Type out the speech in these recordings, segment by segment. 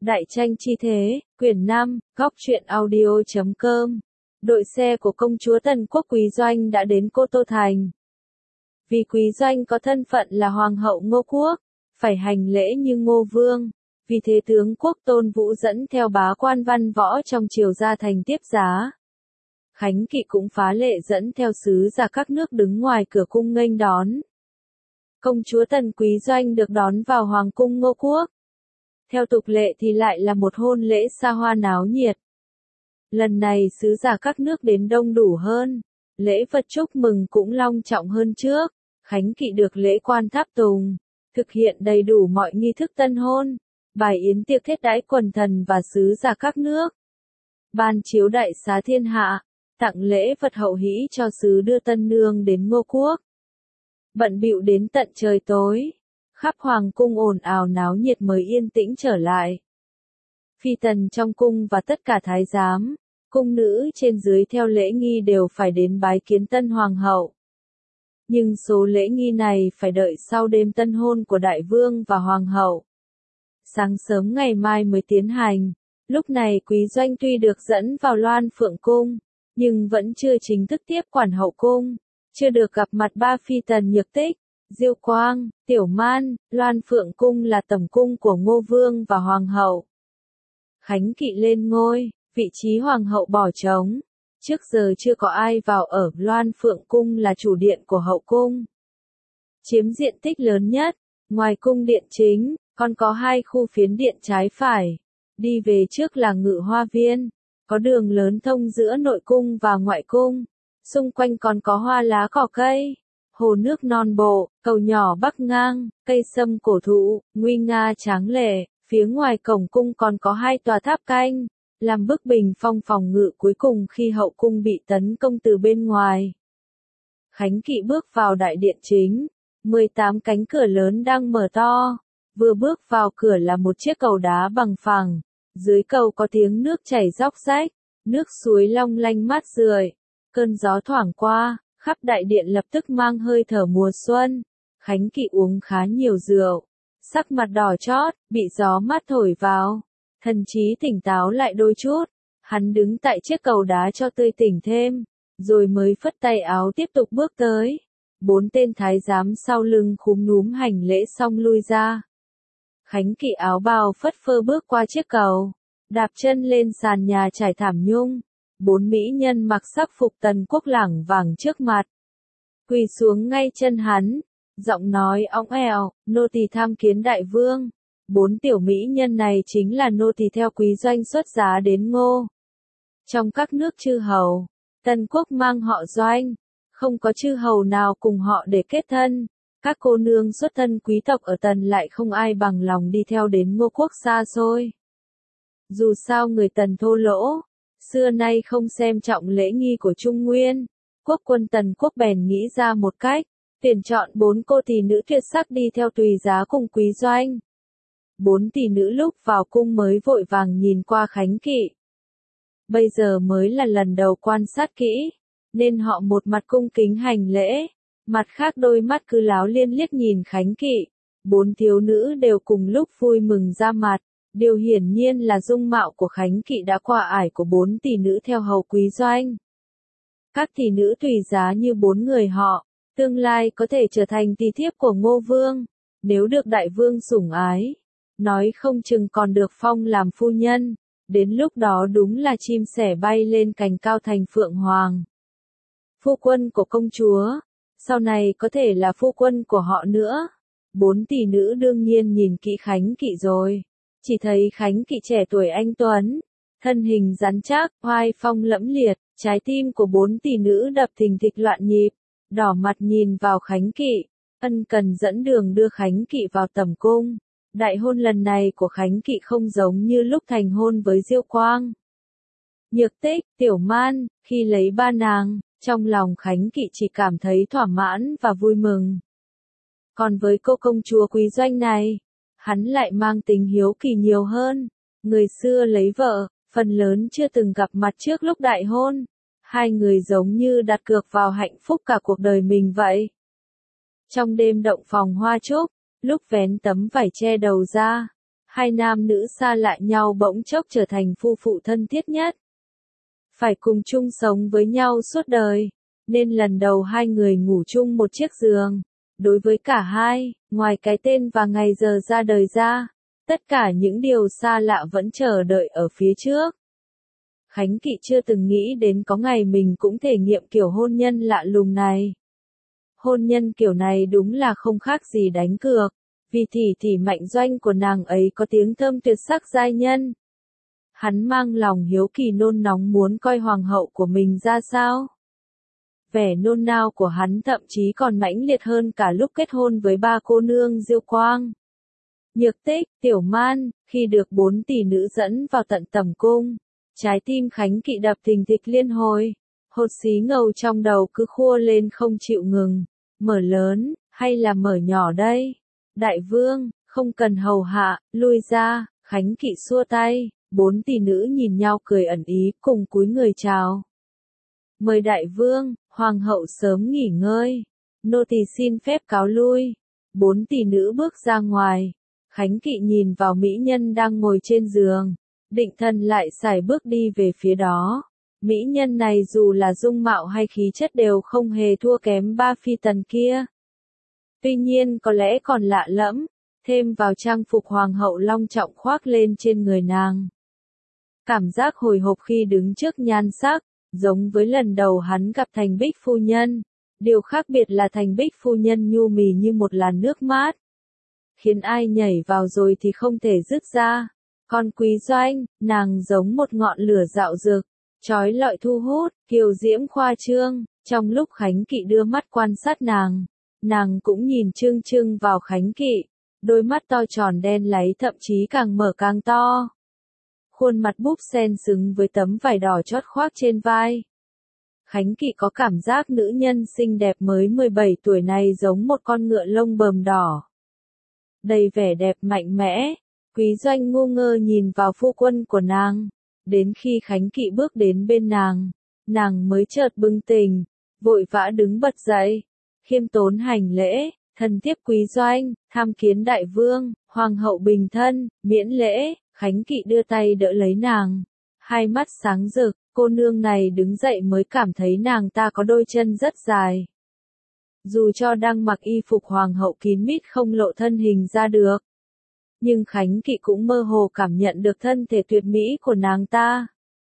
Đại tranh chi thế, quyển 5, góc truyện audio.com. Đội xe của công chúa Tần Quốc Quý Doanh đã đến Cô Tô Thành. Vì Quý Doanh có thân phận là Hoàng hậu Ngô Quốc, phải hành lễ như Ngô Vương. Vì thế tướng quốc Tôn Vũ dẫn theo bá quan văn võ trong triều ra thành tiếp giá. Khánh Kỵ cũng phá lệ dẫn theo sứ giả các nước đứng ngoài cửa cung nghênh đón. Công chúa Tần Quý Doanh được đón vào Hoàng cung Ngô Quốc. Theo tục lệ thì lại là một hôn lễ xa hoa náo nhiệt. Lần này sứ giả các nước đến đông đủ hơn, lễ vật chúc mừng cũng long trọng hơn trước. Khánh Kỵ được lễ quan tháp tùng, thực hiện đầy đủ mọi nghi thức tân hôn, bài yến tiệc thiết đãi quần thần và sứ giả các nước. Ban chiếu đại xá thiên hạ, tặng lễ vật hậu hĩ cho sứ đưa tân nương đến Ngô Quốc. Bận bịu đến tận trời tối, khắp hoàng cung ồn ào náo nhiệt mới yên tĩnh trở lại. Phi tần trong cung và tất cả thái giám, cung nữ trên dưới theo lễ nghi đều phải đến bái kiến tân hoàng hậu. Nhưng số lễ nghi này phải đợi sau đêm tân hôn của đại vương và hoàng hậu. Sáng sớm ngày mai mới tiến hành, lúc này Quý Doanh tuy được dẫn vào Loan Phượng Cung, nhưng vẫn chưa chính thức tiếp quản hậu cung, chưa được gặp mặt ba phi tần Nhược Tích, Diêu Quang, Tiểu Man. Loan Phượng Cung là tẩm cung của Ngô Vương và Hoàng hậu. Khánh Kỵ lên ngôi, vị trí Hoàng hậu bỏ trống. Trước giờ chưa có ai vào ở. Loan Phượng Cung là chủ điện của hậu cung, chiếm diện tích lớn nhất. Ngoài cung điện chính, còn có hai khu phiến điện trái phải. Đi về trước là Ngự Hoa Viên, có đường lớn thông giữa nội cung và ngoại cung. Xung quanh còn có hoa lá cỏ cây, hồ nước non bộ, cầu nhỏ bắc ngang, cây sâm cổ thụ, nguy nga tráng lệ. Phía ngoài cổng cung còn có hai tòa tháp canh, làm bức bình phong phòng ngự cuối cùng khi hậu cung bị tấn công từ bên ngoài. Khánh Kỵ bước vào đại điện chính, 18 cánh cửa lớn đang mở to. Vừa bước vào cửa là một chiếc cầu đá bằng phẳng, dưới cầu có tiếng nước chảy róc rách, nước suối long lanh mát rượi. Cơn gió thoảng qua, khắp đại điện lập tức mang hơi thở mùa xuân. Khánh Kỵ uống khá nhiều rượu, sắc mặt đỏ chót, bị gió mát thổi vào, thần trí tỉnh táo lại đôi chút. Hắn đứng tại chiếc cầu đá cho tươi tỉnh thêm, rồi mới phất tay áo tiếp tục bước tới. 4 tên thái giám sau lưng khúm núm hành lễ xong lui ra. Khánh Kỵ áo bào phất phơ bước qua chiếc cầu, đạp chân lên sàn nhà trải thảm nhung. 4 mỹ nhân mặc sắc phục Tần Quốc lảng vảng trước mặt, quỳ xuống ngay chân hắn, giọng nói óng ẻo, nô tỳ tham kiến đại vương. 4 tiểu mỹ nhân này chính là nô tỳ theo Quý Doanh xuất giá đến Ngô. Trong các nước chư hầu, Tần Quốc mang họ Doanh, không có chư hầu nào cùng họ để kết thân. Các cô nương xuất thân quý tộc ở Tần lại không ai bằng lòng đi theo đến Ngô Quốc xa xôi. Dù sao người Tần thô lỗ, xưa nay không xem trọng lễ nghi của Trung Nguyên. Quốc quân Tần Quốc bèn nghĩ ra một cách, tuyển chọn 4 cô tỷ nữ tuyệt sắc đi theo tùy giá cùng Quý Doanh. 4 tỷ nữ lúc vào cung mới vội vàng nhìn qua Khánh Kỵ. Bây giờ mới là lần đầu quan sát kỹ, nên họ một mặt cung kính hành lễ, mặt khác đôi mắt cứ láo liên liếc nhìn Khánh Kỵ. 4 thiếu nữ đều cùng lúc vui mừng ra mặt. Điều hiển nhiên là dung mạo của Khánh Kỵ đã qua ải của 4 tỷ nữ theo hầu Quý Doanh. Các tỷ nữ tùy giá như 4 người họ, tương lai có thể trở thành tỳ thiếp của Ngô Vương. Nếu được đại vương sủng ái, nói không chừng còn được phong làm phu nhân. Đến lúc đó đúng là chim sẻ bay lên cành cao thành phượng hoàng. Phu quân của công chúa, sau này có thể là phu quân của họ nữa. 4 tỷ nữ đương nhiên nhìn kỹ Khánh Kỵ rồi. Chỉ thấy Khánh Kỵ trẻ tuổi anh tuấn, thân hình rắn chắc, oai phong lẫm liệt. Trái tim của 4 tỷ nữ đập thình thịch loạn nhịp, đỏ mặt nhìn vào Khánh Kỵ, ân cần dẫn đường đưa Khánh Kỵ vào tẩm cung. Đại hôn lần này của Khánh Kỵ không giống như lúc thành hôn với Diêu Quang, Nhược Tích, Tiểu Man. Khi lấy ba nàng, trong lòng Khánh Kỵ chỉ cảm thấy thỏa mãn và vui mừng. Còn với cô công chúa Quý Doanh này, hắn lại mang tính hiếu kỳ nhiều hơn. Người xưa lấy vợ, phần lớn chưa từng gặp mặt trước lúc đại hôn. Hai người giống như đặt cược vào hạnh phúc cả cuộc đời mình vậy. Trong đêm động phòng hoa trúc, lúc vén tấm vải che đầu ra, Hai nam nữ xa lại nhau bỗng chốc trở thành phu phụ thân thiết nhất. Phải cùng chung sống với nhau suốt đời, nên lần đầu hai người ngủ chung một chiếc giường. Đối với cả hai, ngoài cái tên và ngày giờ ra đời ra, tất cả những điều xa lạ vẫn chờ đợi ở phía trước. Khánh Kỵ chưa từng nghĩ đến có ngày mình cũng thể nghiệm kiểu hôn nhân lạ lùng này. Hôn nhân kiểu này đúng là không khác gì đánh cược, vì tỷ Mạnh Doanh của nàng ấy có tiếng thơm tuyệt sắc giai nhân. Hắn mang lòng hiếu kỳ nôn nóng muốn coi hoàng hậu của mình ra sao. Vẻ nôn nao của hắn thậm chí còn mãnh liệt hơn cả lúc kết hôn với ba cô nương Diêu Quang, Nhược Tích, Tiểu Man. Khi được 4 tỷ nữ dẫn vào tận tẩm cung, trái tim Khánh Kỵ đập thình thịch liên hồi, hột xí ngầu trong đầu cứ khua lên không chịu ngừng. Mở lớn, hay là mở nhỏ đây? Đại vương, không cần hầu hạ, lui ra. Khánh Kỵ xua tay, 4 tỷ nữ nhìn nhau cười ẩn ý, cùng cúi người chào. Mời đại vương, hoàng hậu sớm nghỉ ngơi. Nô tỳ xin phép cáo lui. 4 tỷ nữ bước ra ngoài. Khánh Kỵ nhìn vào mỹ nhân đang ngồi trên giường, định thần lại sải bước đi về phía đó. Mỹ nhân này dù là dung mạo hay khí chất đều không hề thua kém ba phi tần kia. Tuy nhiên có lẽ còn lạ lẫm, thêm vào trang phục hoàng hậu long trọng khoác lên trên người nàng. Cảm giác hồi hộp khi đứng trước nhan sắc, giống với lần đầu hắn gặp Thành Bích phu nhân. Điều khác biệt là Thành Bích phu nhân nhu mì như một làn nước mát, khiến ai nhảy vào rồi thì không thể dứt ra. Còn Quý Doanh, nàng giống một ngọn lửa rạo rực, chói lọi thu hút, kiều diễm khoa trương. Trong lúc Khánh Kỵ đưa mắt quan sát nàng cũng nhìn chưng chưng vào Khánh Kỵ, đôi mắt to tròn đen láy thậm chí càng mở càng to. Khuôn mặt búp sen xứng với tấm vải đỏ chót khoác trên vai. Khánh Kỵ có cảm giác nữ nhân xinh đẹp mới 17 tuổi này giống một con ngựa lông bờm đỏ, đầy vẻ đẹp mạnh mẽ. Quý Doanh ngu ngơ nhìn vào phu quân của nàng, đến khi Khánh Kỵ bước đến bên nàng mới chợt bừng tỉnh, vội vã đứng bật dậy, khiêm tốn hành lễ, thần thiếp Quý Doanh, tham kiến đại vương, hoàng hậu bình thân, miễn lễ. Khánh Kỵ đưa tay đỡ lấy nàng, hai mắt sáng rực. Cô nương này đứng dậy mới cảm thấy nàng ta có đôi chân rất dài. Dù cho đang mặc y phục hoàng hậu kín mít không lộ thân hình ra được, nhưng Khánh Kỵ cũng mơ hồ cảm nhận được thân thể tuyệt mỹ của nàng ta.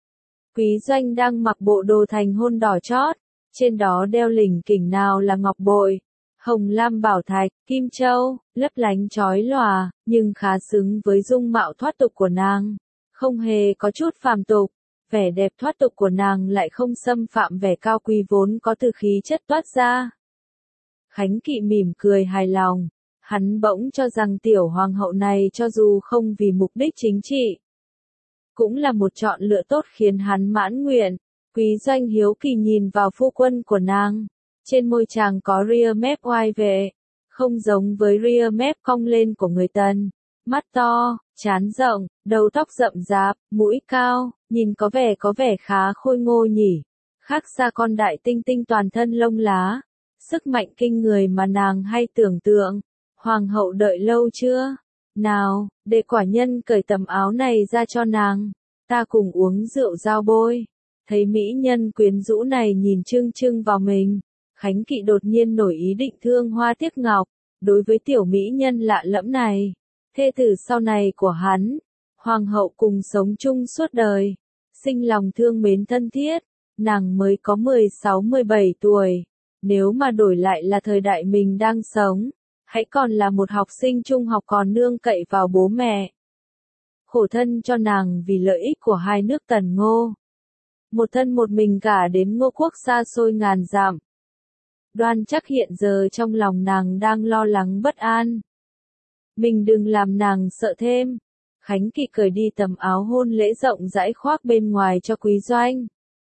Quý Doanh đang mặc bộ đồ thành hôn đỏ chót, trên đó đeo lỉnh kỉnh nào là ngọc bội, hồng lam bảo thạch, kim châu, lấp lánh chói lòa, nhưng khá xứng với dung mạo thoát tục của nàng, không hề có chút phàm tục. Vẻ đẹp thoát tục của nàng lại không xâm phạm vẻ cao quý vốn có từ khí chất toát ra. Khánh Kỵ mỉm cười hài lòng, hắn bỗng cho rằng tiểu hoàng hậu này cho dù không vì mục đích chính trị, cũng là một chọn lựa tốt khiến hắn mãn nguyện. Quý Doanh hiếu kỳ nhìn vào phu quân của nàng, trên môi chàng có ria mép oai vệ, không giống với ria mép cong lên của người Tần. Mắt to, trán rộng, đầu tóc rậm rạp, mũi cao, nhìn có vẻ khá khôi ngô nhỉ. Khác xa con đại tinh tinh toàn thân lông lá, sức mạnh kinh người mà nàng hay tưởng tượng. Hoàng hậu đợi lâu chưa? Nào, để quả nhân cởi tấm áo này ra cho nàng, ta cùng uống rượu giao bôi. Thấy mỹ nhân quyến rũ này nhìn chưng chưng vào mình, Khánh Kỵ đột nhiên nổi ý định thương hoa tiếc ngọc, đối với tiểu mỹ nhân lạ lẫm này. Thê tử sau này của hắn, hoàng hậu cùng sống chung suốt đời, sinh lòng thương mến thân thiết. Nàng mới có 16-17 tuổi, nếu mà đổi lại là thời đại mình đang sống, hãy còn là một học sinh trung học còn nương cậy vào bố mẹ. Khổ thân cho nàng vì lợi ích của hai nước Tần Ngô, một thân một mình cả đến Ngô quốc xa xôi ngàn dặm. Đoan chắc hiện giờ trong lòng nàng đang lo lắng bất an. Mình đừng làm nàng sợ thêm. Khánh Kỵ cởi đi tấm áo hôn lễ rộng rãi khoác bên ngoài cho Quý Doanh.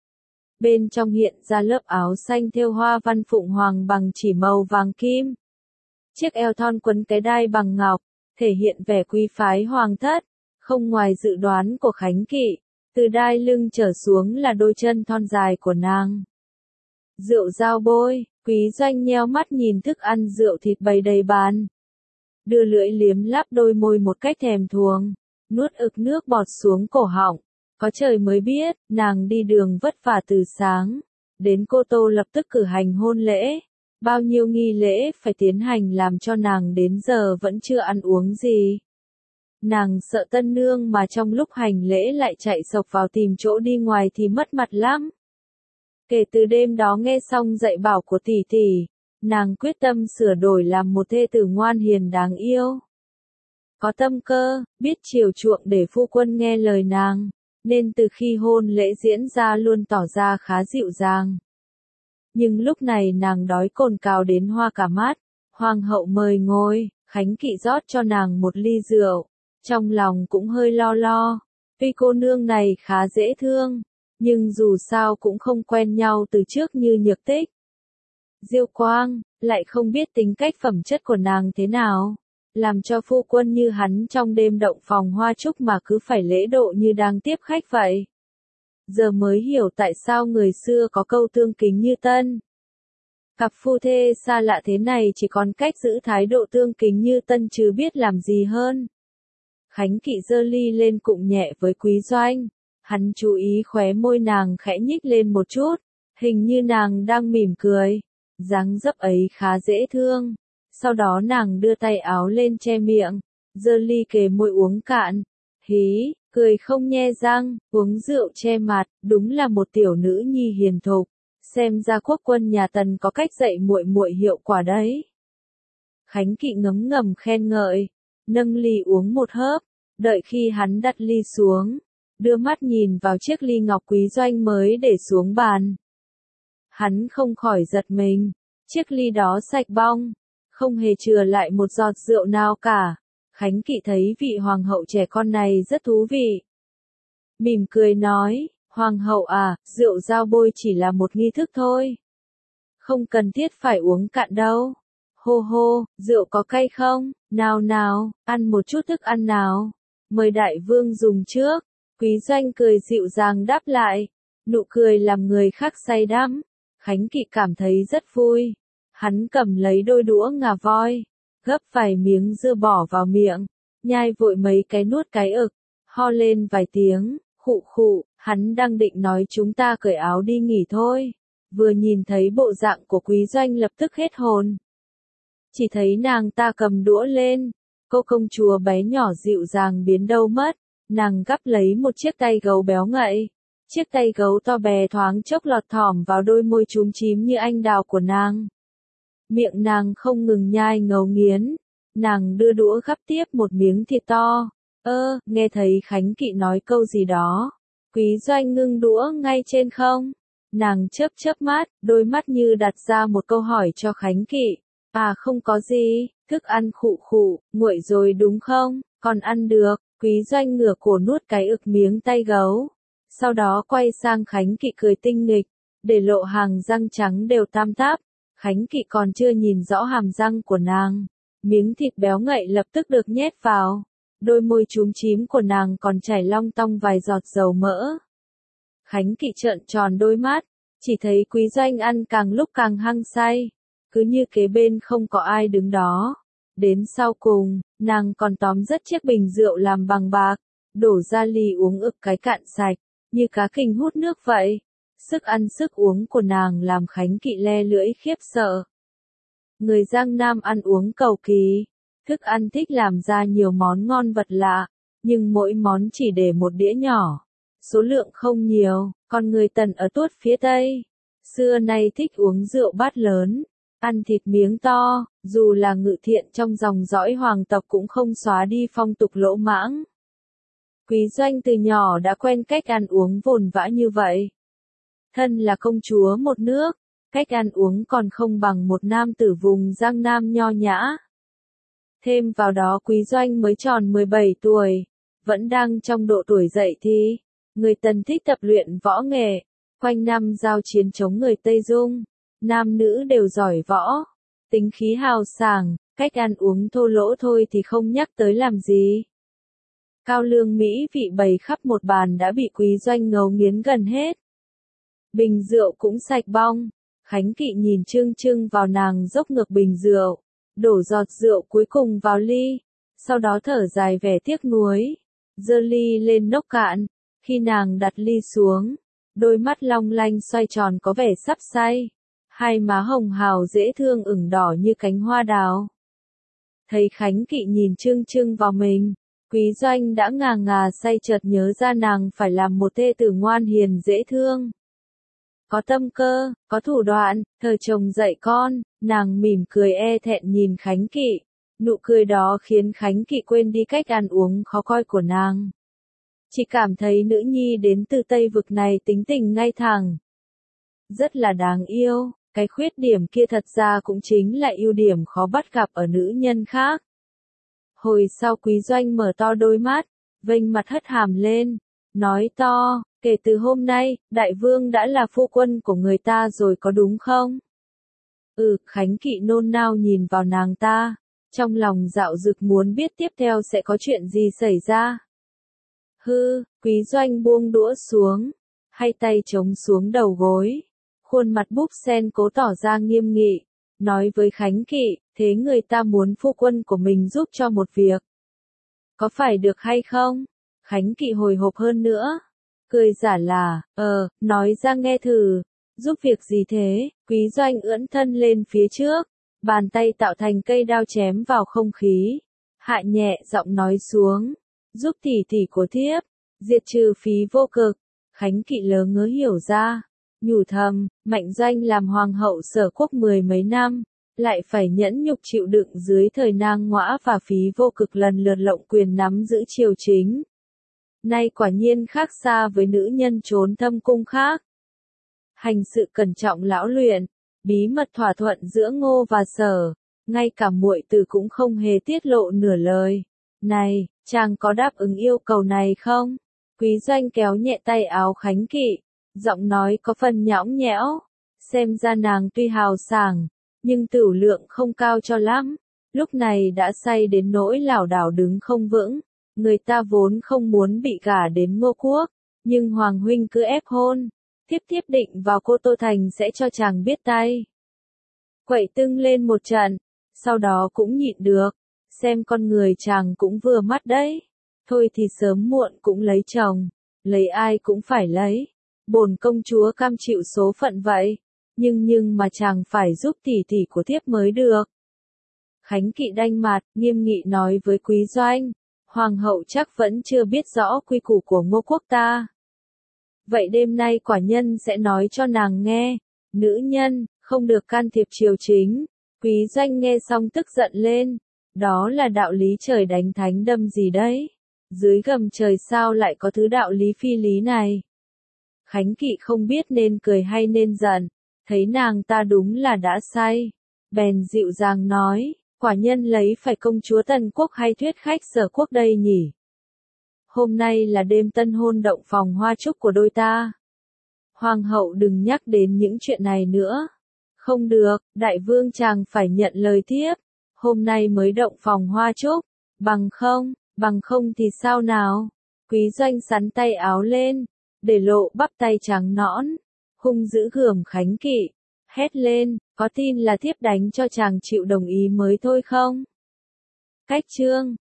Bên trong hiện ra lớp áo xanh thêu hoa văn phụng hoàng bằng chỉ màu vàng kim. Chiếc eo thon quấn cái đai bằng ngọc, thể hiện vẻ quý phái hoàng thất. Không ngoài dự đoán của Khánh Kỵ, từ đai lưng trở xuống là đôi chân thon dài của nàng. Rượu giao bôi, Quý Doanh nheo mắt nhìn thức ăn rượu thịt bày đầy bàn. đưa lưỡi liếm láp đôi môi một cách thèm thuồng, nuốt ực nước bọt xuống cổ họng. Có trời mới biết, nàng đi đường vất vả từ sáng, đến Cô Tô lập tức cử hành hôn lễ. Bao nhiêu nghi lễ phải tiến hành làm cho nàng đến giờ vẫn chưa ăn uống gì. Nàng sợ tân nương mà trong lúc hành lễ lại chạy xộc vào tìm chỗ đi ngoài thì mất mặt lắm. Kể từ đêm đó nghe xong dạy bảo của tỷ tỷ, nàng quyết tâm sửa đổi làm một thê tử ngoan hiền đáng yêu. Có tâm cơ, biết chiều chuộng để phu quân nghe lời nàng, nên từ khi hôn lễ diễn ra luôn tỏ ra khá dịu dàng. Nhưng lúc này nàng đói cồn cào đến hoa cả mắt, hoàng hậu mời ngồi, Khánh Kỵ rót cho nàng một ly rượu, trong lòng cũng hơi lo lo, tuy cô nương này khá dễ thương, nhưng dù sao cũng không quen nhau từ trước như Nhược Tích. Diêu Quang, lại không biết tính cách phẩm chất của nàng thế nào, làm cho phu quân như hắn trong đêm động phòng hoa trúc mà cứ phải lễ độ như đang tiếp khách vậy. Giờ mới hiểu tại sao người xưa có câu tương kính như tân. Cặp phu thê xa lạ thế này chỉ còn cách giữ thái độ tương kính như tân chứ biết làm gì hơn. Khánh Kỵ giơ ly lên cụng nhẹ với Quý Doanh, hắn chú ý khóe môi nàng khẽ nhích lên một chút, hình như nàng đang mỉm cười, dáng dấp ấy khá dễ thương. Sau đó nàng đưa tay áo lên che miệng, giơ ly kề môi uống cạn, hí, cười không nhe răng, uống rượu che mặt, đúng là một tiểu nữ nhi hiền thục, xem ra quốc quân nhà Tần có cách dạy muội muội hiệu quả đấy. Khánh Kỵ ngấm ngầm khen ngợi, nâng ly uống một hớp, đợi khi hắn đặt ly xuống, đưa mắt nhìn vào chiếc ly ngọc Quý Doanh mới để xuống bàn. Hắn không khỏi giật mình, chiếc ly đó sạch bong, không hề chừa lại một giọt rượu nào cả. Khánh Kỵ thấy vị hoàng hậu trẻ con này rất thú vị. Mỉm cười nói, hoàng hậu à, rượu giao bôi chỉ là một nghi thức thôi. Không cần thiết phải uống cạn đâu. Hô hô, rượu có cay không? Nào nào, ăn một chút thức ăn nào. Mời đại vương dùng trước. Quý Doanh cười dịu dàng đáp lại. Nụ cười làm người khác say đắm. Khánh Kỵ cảm thấy rất vui. Hắn cầm lấy đôi đũa ngà voi, gấp vài miếng dưa bỏ vào miệng, nhai vội mấy cái nuốt cái ực, ho lên vài tiếng, khụ khụ, hắn đang định nói chúng ta cởi áo đi nghỉ thôi. Vừa nhìn thấy bộ dạng của Quý Doanh lập tức hết hồn. Chỉ thấy nàng ta cầm đũa lên, cô công chúa bé nhỏ dịu dàng biến đâu mất, nàng gắp lấy một chiếc tay gấu béo ngậy. Chiếc tay gấu to bè thoáng chốc lọt thỏm vào đôi môi chúm chím như anh đào của nàng. Miệng nàng không ngừng nhai ngấu nghiến, nàng đưa đũa gắp tiếp một miếng thịt to. Nghe thấy Khánh Kỵ nói câu gì đó. Quý Doanh ngưng đũa ngay trên không. Nàng chớp chớp mắt, đôi mắt như đặt ra một câu hỏi cho Khánh Kỵ. À không có gì, thức ăn khụ khụ, nguội rồi đúng không, còn ăn được. Quý Doanh ngửa cổ nuốt cái ực miếng tay gấu. Sau đó quay sang Khánh Kỵ cười tinh nghịch, để lộ hàng răng trắng đều tam táp. Khánh Kỵ còn chưa nhìn rõ hàm răng của nàng, miếng thịt béo ngậy lập tức được nhét vào, đôi môi chúm chím của nàng còn chảy long tong vài giọt dầu mỡ. Khánh Kỵ trợn tròn đôi mắt, chỉ thấy Quý Doanh ăn càng lúc càng hăng say, cứ như kế bên không có ai đứng đó. Đến sau cùng, nàng còn tóm rất chiếc bình rượu làm bằng bạc, đổ ra ly uống ực cái cạn sạch, như cá kình hút nước vậy. Sức ăn sức uống của nàng làm Khánh Kỵ le lưỡi khiếp sợ. Người Giang Nam ăn uống cầu kỳ, thức ăn thích làm ra nhiều món ngon vật lạ, nhưng mỗi món chỉ để một đĩa nhỏ, số lượng không nhiều, còn người Tần ở tuốt phía Tây, xưa nay thích uống rượu bát lớn, ăn thịt miếng to, dù là ngự thiện trong dòng dõi hoàng tộc cũng không xóa đi phong tục lỗ mãng. Quý Doanh từ nhỏ đã quen cách ăn uống vồn vã như vậy. Thân là công chúa một nước, cách ăn uống còn không bằng một nam tử vùng Giang Nam nho nhã. Thêm vào đó Quý Doanh mới tròn 17 tuổi, vẫn đang trong độ tuổi dậy thì, người Tần thích tập luyện võ nghệ, quanh năm giao chiến chống người Tây Dung, nam nữ đều giỏi võ, tính khí hào sảng, cách ăn uống thô lỗ thôi thì không nhắc tới làm gì. Cao lương mỹ vị bày khắp một bàn đã bị Quý Doanh ngấu nghiến gần hết. Bình rượu cũng sạch bong, Khánh Kỵ nhìn chưng chưng vào nàng dốc ngược bình rượu, đổ giọt rượu cuối cùng vào ly, sau đó thở dài vẻ tiếc nuối, giơ ly lên nốc cạn, khi nàng đặt ly xuống, đôi mắt long lanh xoay tròn có vẻ sắp say, hai má hồng hào dễ thương ửng đỏ như cánh hoa đào. Thấy Khánh Kỵ nhìn chưng chưng vào mình, Quý Doanh đã ngà ngà say chợt nhớ ra nàng phải làm một thê tử ngoan hiền dễ thương. Có tâm cơ, có thủ đoạn, thờ chồng dạy con, nàng mỉm cười e thẹn nhìn Khánh Kỵ. Nụ cười đó khiến Khánh Kỵ quên đi cách ăn uống khó coi của nàng. Chỉ cảm thấy nữ nhi đến từ Tây Vực này tính tình ngay thẳng. Rất là đáng yêu, cái khuyết điểm kia thật ra cũng chính là ưu điểm khó bắt gặp ở nữ nhân khác. Hồi sau Quý Doanh mở to đôi mắt, vênh mặt hất hàm lên, nói to, kể từ hôm nay, đại vương đã là phu quân của người ta rồi có đúng không? Khánh Kỵ nôn nao nhìn vào nàng ta, trong lòng dạo dực muốn biết tiếp theo sẽ có chuyện gì xảy ra. Quý Doanh buông đũa xuống, hai tay chống xuống đầu gối, khuôn mặt búp sen cố tỏ ra nghiêm nghị, nói với Khánh Kỵ, thế người ta muốn phu quân của mình giúp cho một việc. Có phải được hay không? Khánh Kỵ hồi hộp hơn nữa, cười giả là, nói ra nghe thử, giúp việc gì thế? Quý Doanh ưỡn thân lên phía trước, bàn tay tạo thành cây đao chém vào không khí, hạ nhẹ giọng nói xuống, giúp tỷ tỷ của thiếp, diệt trừ phí vô cực. Khánh Kỵ lớ ngớ hiểu ra, nhủ thầm, Mạnh Doanh làm hoàng hậu Sở Quốc 10 mấy năm, lại phải nhẫn nhục chịu đựng dưới thời Nang Ngõa và Phí Vô Cực lần lượt lộng quyền nắm giữ triều chính. Nay quả nhiên khác xa với nữ nhân trốn thâm cung khác. Hành sự cẩn trọng lão luyện, bí mật thỏa thuận giữa Ngô và Sở, ngay cả muội tử cũng không hề tiết lộ nửa lời. Này, chàng có đáp ứng yêu cầu này không? Quý Doanh kéo nhẹ tay áo Khánh Kỵ, giọng nói có phần nhõng nhẽo, xem ra nàng tuy hào sảng, nhưng tửu lượng không cao cho lắm, lúc này đã say đến nỗi lảo đảo đứng không vững, người ta vốn không muốn bị gả đến Ngô Quốc, nhưng Hoàng huynh cứ ép hôn, tiếp định vào Cô Tô Thành sẽ cho chàng biết tay. Quậy tưng lên một trận, sau đó cũng nhịn được, xem con người chàng cũng vừa mắt đấy, thôi thì sớm muộn cũng lấy chồng, lấy ai cũng phải lấy. Bổn công chúa cam chịu số phận vậy, nhưng mà chàng phải giúp tỷ tỷ của thiếp mới được. Khánh Kỵ đanh mặt, nghiêm nghị nói với Quý Doanh, hoàng hậu chắc vẫn chưa biết rõ quy củ của Ngô Quốc ta. Vậy đêm nay quả nhân sẽ nói cho nàng nghe, nữ nhân, không được can thiệp triều chính. Quý Doanh nghe xong tức giận lên, đó là đạo lý trời đánh thánh đâm gì đấy, dưới gầm trời sao lại có thứ đạo lý phi lý này. Khánh Kỵ không biết nên cười hay nên giận, thấy nàng ta đúng là đã say, bèn dịu dàng nói, quả nhân lấy phải công chúa Tần Quốc hay thuyết khách Sở Quốc đây nhỉ? Hôm nay là đêm tân hôn động phòng hoa trúc của đôi ta. Hoàng hậu đừng nhắc đến những chuyện này nữa. Không được, đại vương chàng phải nhận lời thiếp, hôm nay mới động phòng hoa trúc, bằng không thì sao nào? Quý Doanh sắn tay áo lên, để lộ bắp tay trắng nõn, hung dữ gườm Khánh Kỵ, hét lên, có tin là thiếp đánh cho chàng chịu đồng ý mới thôi không? Cách chương